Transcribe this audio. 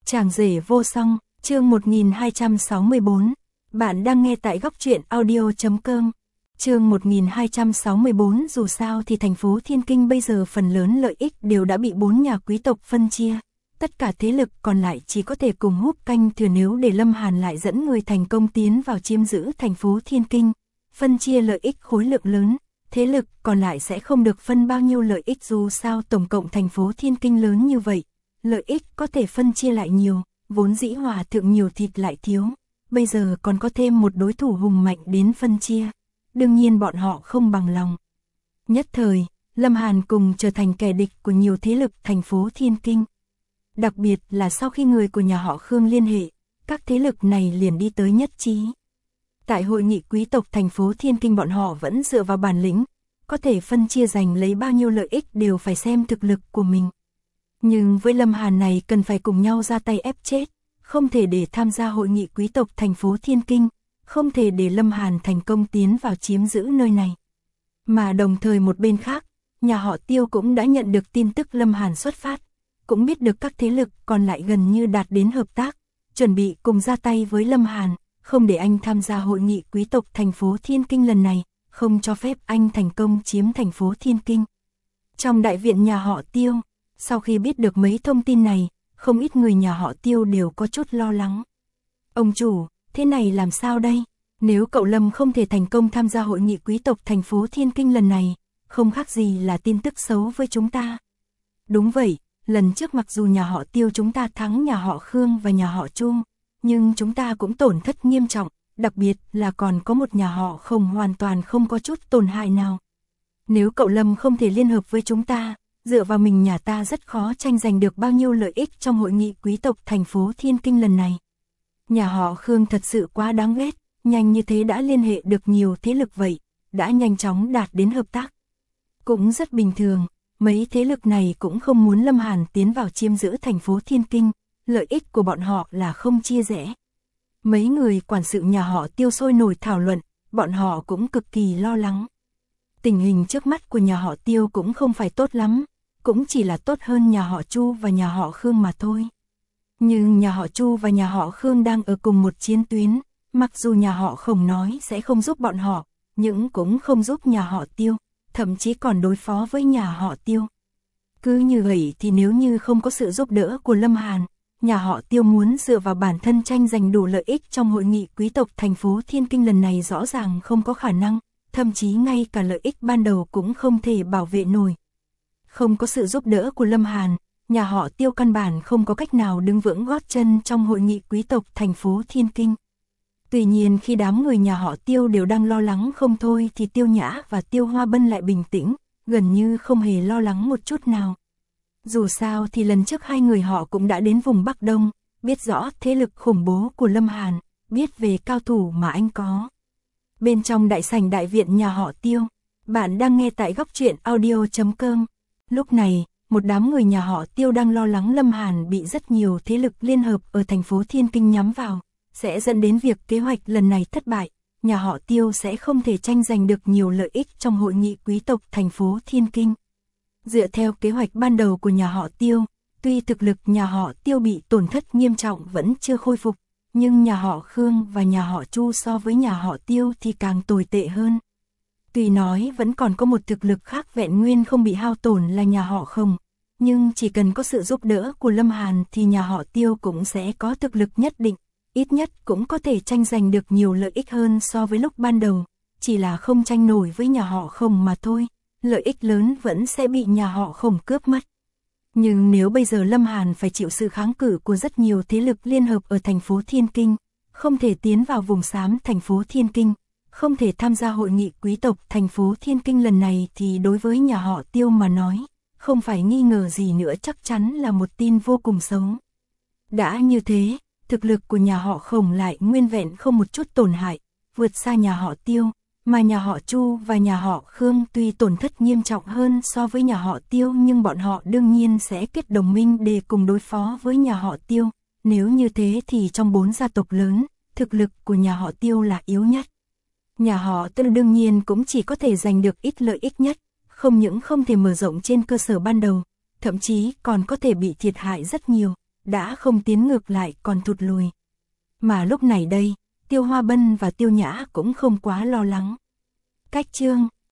Chàng rể vô song, chương 1264. Bạn đang nghe tại góc truyện audio.com. Chương 1264. Dù sao thì thành phố Thiên Kinh bây giờ phần lớn lợi ích đều đã bị 4 nhà quý tộc phân chia. Tất cả thế lực còn lại chỉ có thể cùng húp canh thừa nếu để Lâm Hàn lại dẫn người thành công tiến vào chiếm giữ thành phố Thiên Kinh. Phân chia lợi ích khối lượng lớn, thế lực còn lại sẽ không được phân bao nhiêu lợi ích, dù sao tổng cộng thành phố Thiên Kinh lớn như vậy. Lợi ích có thể phân chia lại nhiều, vốn dĩ hòa thượng nhiều thịt lại thiếu, bây giờ còn có thêm một đối thủ hùng mạnh đến phân chia. Đương nhiên bọn họ không bằng lòng. Nhất thời, Lâm Hàn cùng trở thành kẻ địch của nhiều thế lực thành phố Thiên Kinh. Đặc biệt là sau khi người của nhà họ Khương liên hệ, các thế lực này liền đi tới nhất trí. Tại hội nghị quý tộc thành phố Thiên Kinh bọn họ vẫn dựa vào bản lĩnh, có thể phân chia giành lấy bao nhiêu lợi ích đều phải xem thực lực của mình. Nhưng với Lâm Hàn này cần phải cùng nhau ra tay ép chết, không thể để tham gia hội nghị quý tộc thành phố Thiên Kinh, không thể để Lâm Hàn thành công tiến vào chiếm giữ nơi này. Mà đồng thời một bên khác, nhà họ Tiêu cũng đã nhận được tin tức Lâm Hàn xuất phát, cũng biết được các thế lực còn lại gần như đạt đến hợp tác, chuẩn bị cùng ra tay với Lâm Hàn, không để anh tham gia hội nghị quý tộc thành phố Thiên Kinh lần này, không cho phép anh thành công chiếm thành phố Thiên Kinh. Trong đại viện nhà họ Tiêu, sau khi biết được mấy thông tin này, không ít người nhà họ Tiêu đều có chút lo lắng. Ông chủ, thế này làm sao đây? Nếu cậu Lâm không thể thành công tham gia hội nghị quý tộc thành phố Thiên Kinh lần này, không khác gì là tin tức xấu với chúng ta. Đúng vậy, lần trước mặc dù nhà họ Tiêu chúng ta thắng nhà họ Khương và nhà họ Chu, nhưng chúng ta cũng tổn thất nghiêm trọng, đặc biệt là còn có một nhà họ Khổng hoàn toàn không có chút tổn hại nào. Nếu cậu Lâm không thể liên hợp với chúng ta, dựa vào mình nhà ta rất khó tranh giành được bao nhiêu lợi ích trong hội nghị quý tộc thành phố Thiên Kinh lần này. Nhà họ Khương thật sự quá đáng ghét, nhanh như thế đã liên hệ được nhiều thế lực vậy, đã nhanh chóng đạt đến hợp tác. Cũng rất bình thường, mấy thế lực này cũng không muốn Lâm Hàn tiến vào chiếm giữ thành phố Thiên Kinh, lợi ích của bọn họ là không chia rẽ. Mấy người quản sự nhà họ Tiêu sôi nổi thảo luận, bọn họ cũng cực kỳ lo lắng. Tình hình trước mắt của nhà họ Tiêu cũng không phải tốt lắm, cũng chỉ là tốt hơn nhà họ Chu và nhà họ Khương mà thôi. Nhưng nhà họ Chu và nhà họ Khương đang ở cùng một chiến tuyến, mặc dù nhà họ Khổng nói sẽ không giúp bọn họ, nhưng cũng không giúp nhà họ Tiêu, thậm chí còn đối phó với nhà họ Tiêu. Cứ như vậy thì nếu như không có sự giúp đỡ của Lâm Hàn, nhà họ Tiêu muốn dựa vào bản thân tranh giành đủ lợi ích trong hội nghị quý tộc thành phố Thiên Kinh lần này rõ ràng không có khả năng, thậm chí ngay cả lợi ích ban đầu cũng không thể bảo vệ nổi. Không có sự giúp đỡ của Lâm Hàn, nhà họ Tiêu căn bản không có cách nào đứng vững gót chân trong hội nghị quý tộc thành phố Thiên Kinh. Tuy nhiên khi đám người nhà họ Tiêu đều đang lo lắng không thôi thì Tiêu Nhã và Tiêu Hoa Bân lại bình tĩnh, gần như không hề lo lắng một chút nào. Dù sao thì lần trước hai người họ cũng đã đến vùng Bắc Đông, biết rõ thế lực khủng bố của Lâm Hàn, biết về cao thủ mà anh có. Bên trong đại sảnh đại viện nhà họ Tiêu, bạn đang nghe tại góc truyện audio.com. Lúc này, một đám người nhà họ Tiêu đang lo lắng Lâm Hàn bị rất nhiều thế lực liên hợp ở thành phố Thiên Kinh nhắm vào, sẽ dẫn đến việc kế hoạch lần này thất bại, nhà họ Tiêu sẽ không thể tranh giành được nhiều lợi ích trong hội nghị quý tộc thành phố Thiên Kinh. Dựa theo kế hoạch ban đầu của nhà họ Tiêu, tuy thực lực nhà họ Tiêu bị tổn thất nghiêm trọng vẫn chưa khôi phục, nhưng nhà họ Khương và nhà họ Chu so với nhà họ Tiêu thì càng tồi tệ hơn. Tuy nói vẫn còn có một thực lực khác vẹn nguyên không bị hao tổn là nhà họ Khổng, nhưng chỉ cần có sự giúp đỡ của Lâm Hàn thì nhà họ Tiêu cũng sẽ có thực lực nhất định, ít nhất cũng có thể tranh giành được nhiều lợi ích hơn so với lúc ban đầu, chỉ là không tranh nổi với nhà họ Khổng mà thôi, lợi ích lớn vẫn sẽ bị nhà họ Khổng cướp mất. Nhưng nếu bây giờ Lâm Hàn phải chịu sự kháng cự của rất nhiều thế lực liên hợp ở thành phố Thiên Kinh, không thể tiến vào vùng xám thành phố Thiên Kinh, không thể tham gia hội nghị quý tộc thành phố Thiên Kinh lần này thì đối với nhà họ Tiêu mà nói, không phải nghi ngờ gì nữa chắc chắn là một tin vô cùng xấu. Đã như thế, thực lực của nhà họ Khổng lại nguyên vẹn không một chút tổn hại, vượt xa nhà họ Tiêu, mà nhà họ Chu và nhà họ Khương tuy tổn thất nghiêm trọng hơn so với nhà họ Tiêu nhưng bọn họ đương nhiên sẽ kết đồng minh để cùng đối phó với nhà họ Tiêu. Nếu như thế thì trong 4 gia tộc lớn, thực lực của nhà họ Tiêu là yếu nhất. Nhà họ Tiêu đương nhiên cũng chỉ có thể giành được ít lợi ích nhất, không những không thể mở rộng trên cơ sở ban đầu, thậm chí còn có thể bị thiệt hại rất nhiều. đã không tiến ngược lại còn thụt lùi. Mà lúc này đây, Tiêu Hoa Bân và Tiêu Nhã cũng không quá lo lắng. Cách chương